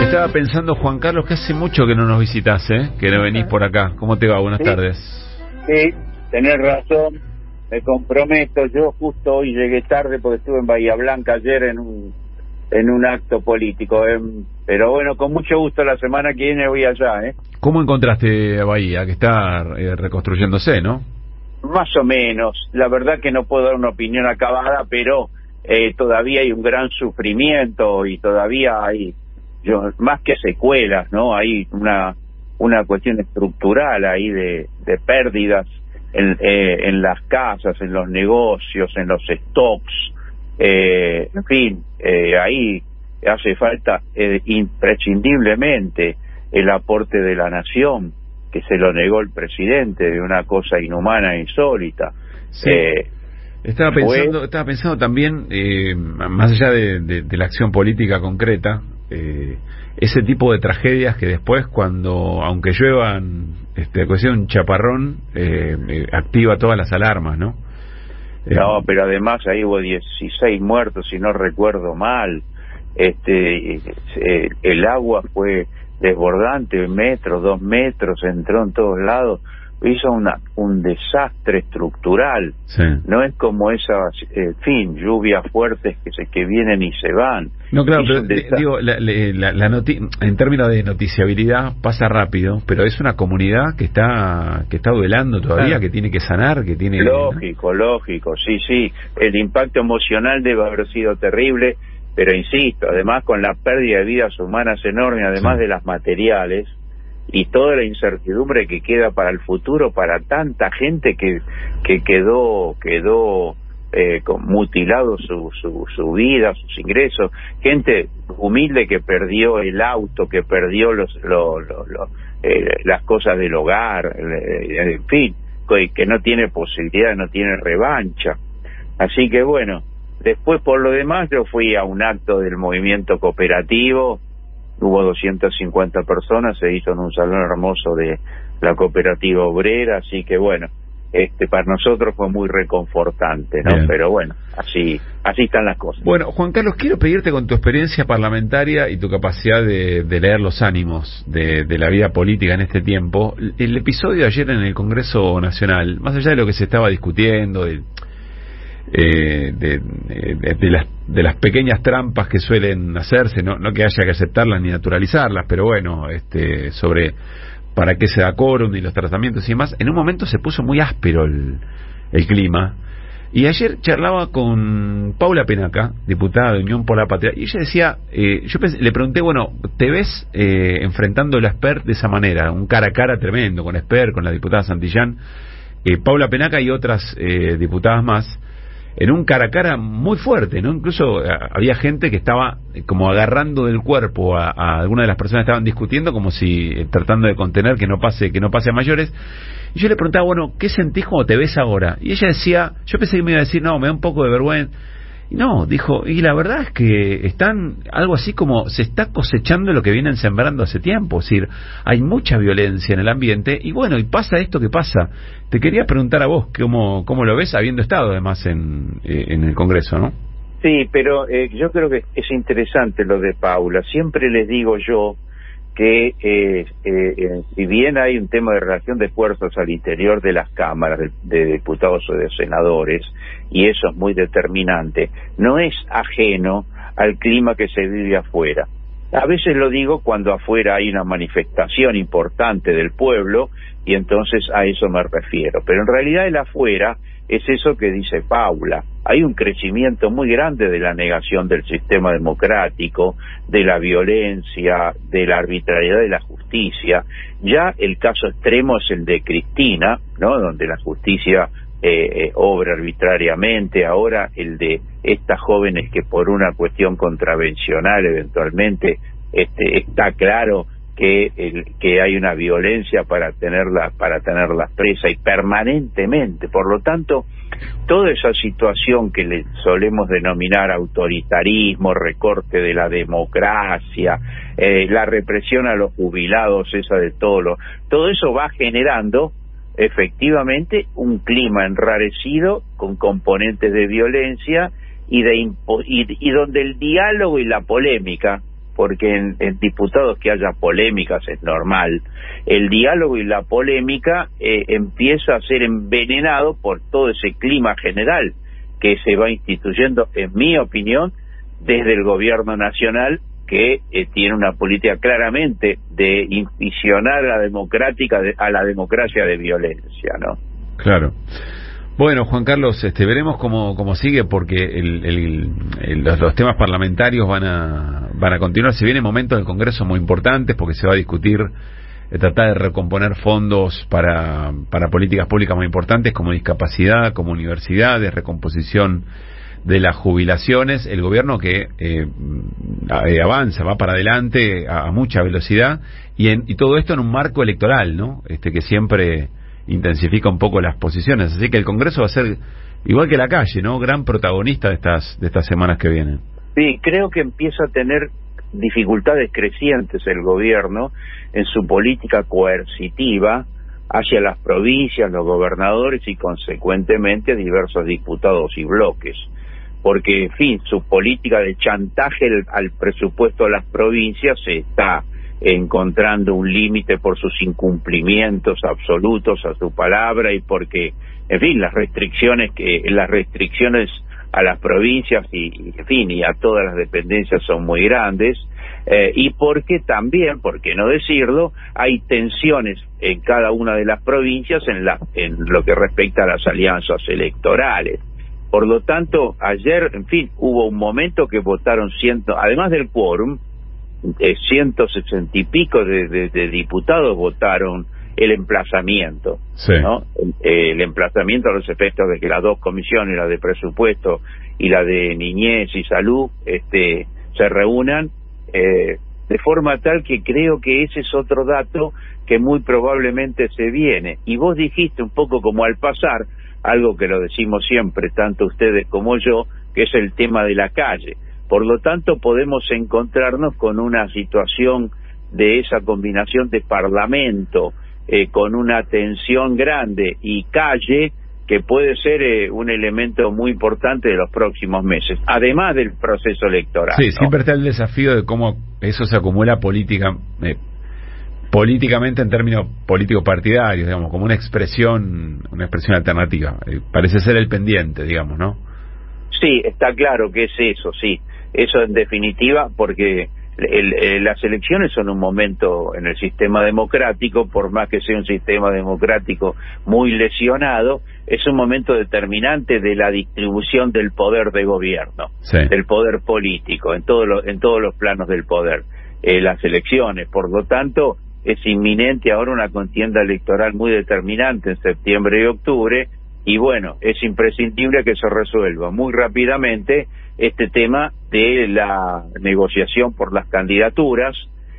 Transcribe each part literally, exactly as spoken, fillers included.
Estaba pensando, Juan Carlos, que hace mucho que no nos visitas, ¿eh? Que no venís por acá. ¿Cómo te va? Buenas sí, tardes. Sí, tenés razón, me comprometo. Yo justo hoy llegué tarde porque estuve en Bahía Blanca ayer en un en un acto político, ¿eh? Pero bueno, con mucho gusto la semana que viene voy allá, ¿eh? ¿Cómo encontraste a Bahía, que está eh, reconstruyéndose, no? Más o menos, la verdad que no puedo dar una opinión acabada, pero eh, todavía hay un gran sufrimiento y todavía hay, yo, más que secuelas, ¿no? Hay una una cuestión estructural ahí de, de pérdidas en, eh, en las casas, en los negocios, en los stocks, eh, en fin, eh, ahí hace falta eh, imprescindiblemente el aporte de la nación, que se lo negó el presidente, de una cosa inhumana e insólita. Sí. Eh, estaba pensando, fue... estaba pensando también, eh, más allá de, de, de la acción política concreta, eh, ese tipo de tragedias que después, cuando, aunque lluevan, este, cuestión un chaparrón, eh, eh, activa todas las alarmas, ¿no? Eh, no, pero además ahí hubo dieciséis muertos, si no recuerdo mal. Este, eh, el agua fue desbordante, metros, dos metros, entró en todos lados, hizo una un desastre estructural. Sí. No es como esas, en eh, fin, lluvias fuertes que se que vienen y se van. No, claro, pero digo, la, la, la noti en términos de noticiabilidad pasa rápido, pero es una comunidad que está que está duelando todavía, claro, que tiene que sanar, que tiene... Lógico, ¿no? lógico, sí, sí, el impacto emocional debe haber sido terrible, pero insisto, además con la pérdida de vidas humanas enorme, además sí. de las materiales, y toda la incertidumbre que queda para el futuro, para tanta gente que que quedó quedó eh, con mutilado su, su su vida, sus ingresos, gente humilde que perdió el auto, que perdió los, los, los, los eh, las cosas del hogar, eh, en fin, que, que no tiene posibilidad, no tiene revancha. Así que bueno, después por lo demás yo fui a un acto del movimiento cooperativo. Hubo doscientas cincuenta personas, se hizo en un salón hermoso de la cooperativa obrera, así que bueno, este para nosotros fue muy reconfortante, ¿no? Bien. Pero bueno, así así están las cosas. Bueno, Juan Carlos, quiero pedirte, con tu experiencia parlamentaria y tu capacidad de, de leer los ánimos de, de la vida política en este tiempo, el episodio de ayer en el Congreso Nacional, más allá de lo que se estaba discutiendo, de Eh, de, de, de las de las pequeñas trampas que suelen hacerse, no, no que haya que aceptarlas ni naturalizarlas, pero bueno, este sobre para qué se da quórum y los tratamientos y demás, en un momento se puso muy áspero el, el clima. Y ayer charlaba con Paula Penaca, diputada de Unión por la Patria, y ella decía, eh, yo pensé, le pregunté, bueno, ¿te ves eh, enfrentando la Esper de esa manera? Un cara a cara tremendo con Esper, con la diputada Santillán, eh, Paula Penaca y otras eh, diputadas más, en un cara a cara muy fuerte, ¿no? Incluso a, había gente que estaba como agarrando del cuerpo a, a algunas de las personas que estaban discutiendo, como si eh, tratando de contener que no pase que no pase a mayores. Y yo le preguntaba, bueno, ¿qué sentís cuando te ves ahora? Y ella decía, yo pensé que me iba a decir, no, me da un poco de vergüenza. Y no, dijo, y la verdad es que están algo así como se está cosechando lo que vienen sembrando hace tiempo, es decir, hay mucha violencia en el ambiente y bueno, y pasa esto que pasa. Te quería preguntar a vos cómo cómo lo ves, habiendo estado además en eh, en el Congreso, ¿no? Sí, pero eh, yo creo que es interesante lo de Paula. Siempre les digo yo que eh, eh, si bien hay un tema de relación de fuerzas al interior de las cámaras de, de diputados o de senadores, y eso es muy determinante, no es ajeno al clima que se vive afuera. A veces lo digo cuando afuera hay una manifestación importante del pueblo, y entonces a eso me refiero. Pero en realidad el afuera es eso que dice Paula. Hay un crecimiento muy grande de la negación del sistema democrático, de la violencia, de la arbitrariedad de la justicia. Ya el caso extremo es el de Cristina, ¿no? Donde la justicia eh, eh, obra arbitrariamente. Ahora el de estas jóvenes que por una cuestión contravencional eventualmente este, está claro que el, que hay una violencia para tenerla para tenerlas presa y permanentemente. Por lo tanto, toda esa situación que le solemos denominar autoritarismo, recorte de la democracia, eh, la represión a los jubilados, esa de todo lo, todo eso va generando efectivamente un clima enrarecido con componentes de violencia y de impo y, y donde el diálogo y la polémica porque en, en diputados que haya polémicas es normal. El diálogo y la polémica eh, empieza a ser envenenado por todo ese clima general que se va instituyendo, en mi opinión, desde el gobierno nacional, que eh, tiene una política claramente de inficionar a la democrática de, a la democracia de violencia, ¿no? Claro. Bueno, Juan Carlos, este, veremos cómo, cómo sigue, porque el, el, el, los, los temas parlamentarios van a van a continuar. Se vienen momentos del Congreso muy importantes, porque se va a discutir eh, tratar de recomponer fondos para para políticas públicas muy importantes, como discapacidad, como universidades, recomposición de las jubilaciones. El gobierno que eh, avanza, va para adelante a, a mucha velocidad, y, en, y todo esto en un marco electoral, ¿no? Este que siempre intensifica un poco las posiciones, así que el Congreso va a ser, igual que la calle, ¿no?, gran protagonista de estas de estas semanas que vienen. Sí, creo que empieza a tener dificultades crecientes el gobierno en su política coercitiva hacia las provincias, los gobernadores y consecuentemente diversos diputados y bloques, porque, en fin, su política de chantaje al presupuesto de las provincias se está encontrando un límite por sus incumplimientos absolutos a su palabra, y porque, en fin, las restricciones que las restricciones a las provincias y, en fin, y a todas las dependencias son muy grandes, eh, y porque también, por qué no decirlo, hay tensiones en cada una de las provincias en la en lo que respecta a las alianzas electorales. Por lo tanto, ayer, en fin, hubo un momento que votaron ciento, además del quórum, Eh, ciento sesenta y pico de, de, de diputados votaron el emplazamiento, sí. ¿no? El, el emplazamiento a los efectos de que las dos comisiones, la de presupuesto y la de niñez y salud, este, se reúnan eh, de forma tal que creo que ese es otro dato que muy probablemente se viene. Y vos dijiste un poco como al pasar, algo que lo decimos siempre, tanto ustedes como yo, que es el tema de la calle. Por lo tanto, podemos encontrarnos con una situación de esa combinación de parlamento, eh, con una tensión grande, y calle, que puede ser eh, un elemento muy importante de los próximos meses, además del proceso electoral. Sí, ¿no? Siempre está el desafío de cómo eso se acumula política, eh, políticamente en términos políticos partidarios, digamos, como una expresión, una expresión alternativa. Eh, parece ser el pendiente, digamos, ¿no? Sí, está claro que es eso, sí. Eso en definitiva, porque el, el, las elecciones son un momento en el sistema democrático, por más que sea un sistema democrático muy lesionado, es un momento determinante de la distribución del poder de gobierno, sí. del poder político, en, todo lo, en todos los planos del poder, eh, las elecciones. Por lo tanto, es inminente ahora una contienda electoral muy determinante en septiembre y octubre, y bueno, es imprescindible que se resuelva muy rápidamente este tema de la negociación por las candidaturas,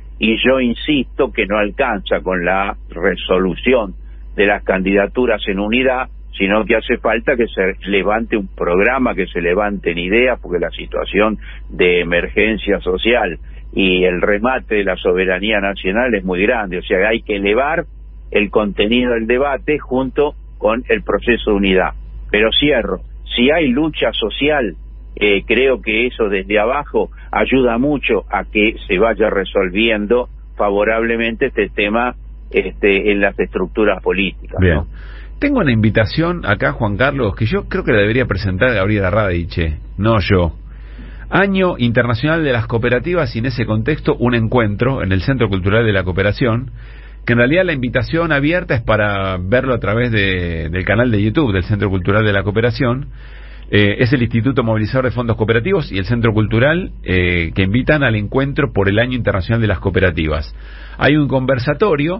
y yo insisto que no alcanza con la resolución de las candidaturas en unidad, sino que hace falta que se levante un programa, que se levanten ideas, porque la situación de emergencia social y el remate de la soberanía nacional es muy grande. O sea, hay que elevar el contenido del debate junto con el proceso de unidad. Pero cierro, si hay lucha social, eh, creo que eso desde abajo ayuda mucho a que se vaya resolviendo favorablemente este tema este, en las estructuras políticas. Bien. ¿No? Tengo una invitación acá, Juan Carlos, que yo creo que la debería presentar Gabriela Radiche, no yo. Año Internacional de las Cooperativas, y en ese contexto un encuentro en el Centro Cultural de la Cooperación, que en realidad la invitación abierta es para verlo a través de, del canal de YouTube del Centro Cultural de la Cooperación. Eh, es el Instituto Movilizador de Fondos Cooperativos y el Centro Cultural eh, que invitan al encuentro por el Año Internacional de las Cooperativas. Hay un conversatorio,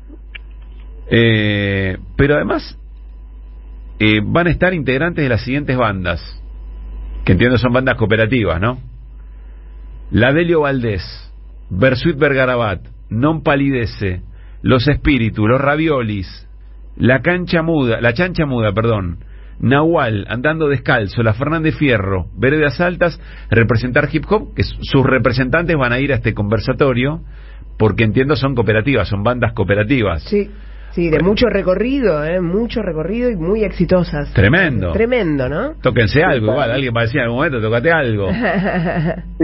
eh, pero además eh, van a estar integrantes de las siguientes bandas, que entiendo son bandas cooperativas, ¿no? La Delio Valdés, Versuit Vergarabat, Non Palidece, Los Espíritus, Los Raviolis, La Cancha Muda, La Chancha Muda, perdón, Nahual, Andando Descalzo, La Fernández Fierro, Veredas Altas, representar hip hop, que sus representantes van a ir a este conversatorio, porque entiendo son cooperativas, son bandas cooperativas. Sí, sí, de bueno. mucho recorrido, ¿eh? Mucho recorrido y muy exitosas. Tremendo. Tremendo, ¿no? Tóquense algo, igual, alguien va a decir en algún momento, tócate algo. Sí,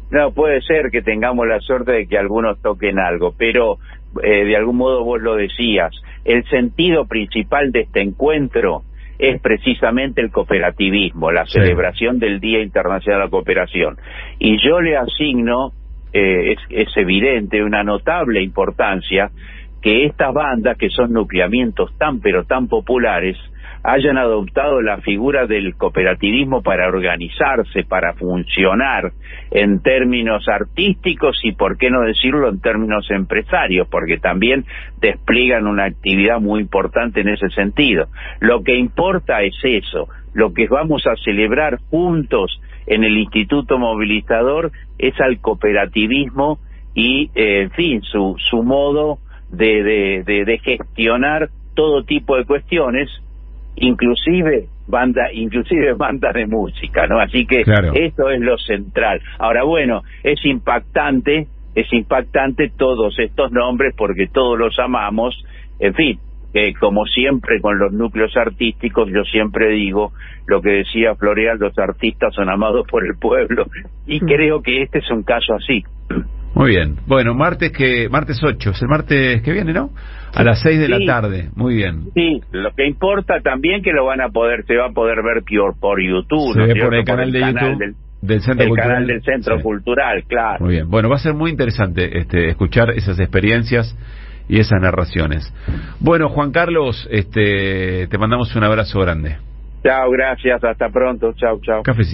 No, puede ser que tengamos la suerte de que algunos toquen algo, pero eh, de algún modo vos lo decías, el sentido principal de este encuentro es precisamente el cooperativismo, la sí. celebración del Día Internacional de la Cooperación. Y yo le asigno, eh, es, es evidente, una notable importancia que estas bandas, que son nucleamientos tan pero tan populares, hayan adoptado la figura del cooperativismo para organizarse, para funcionar en términos artísticos y, por qué no decirlo, en términos empresarios, porque también despliegan una actividad muy importante en ese sentido. Lo que importa es eso, lo que vamos a celebrar juntos en el Instituto Movilizador es al cooperativismo y, eh, en fin, su, su modo de, de, de, de gestionar todo tipo de cuestiones, inclusive banda, inclusive bandas de música, ¿no? Así que claro, esto es lo central. Ahora, bueno, es impactante, es impactante todos estos nombres porque todos los amamos, en fin, eh, como siempre con los núcleos artísticos, yo siempre digo lo que decía Floreal, los artistas son amados por el pueblo, y creo que este es un caso así. Muy bien. Bueno, martes que martes ocho, es el martes que viene, ¿no? A las seis de sí, la tarde. Muy bien. Sí, lo que importa también que lo van a poder, se va a poder ver por, por YouTube. Se ¿no? ve por el canal de YouTube del, del Centro el Cultural. canal del Centro sí. Cultural, claro. Muy bien. Bueno, va a ser muy interesante este escuchar esas experiencias y esas narraciones. Bueno, Juan Carlos, este te mandamos un abrazo grande. Chao, gracias, hasta pronto. Chao, chao. Cafecito.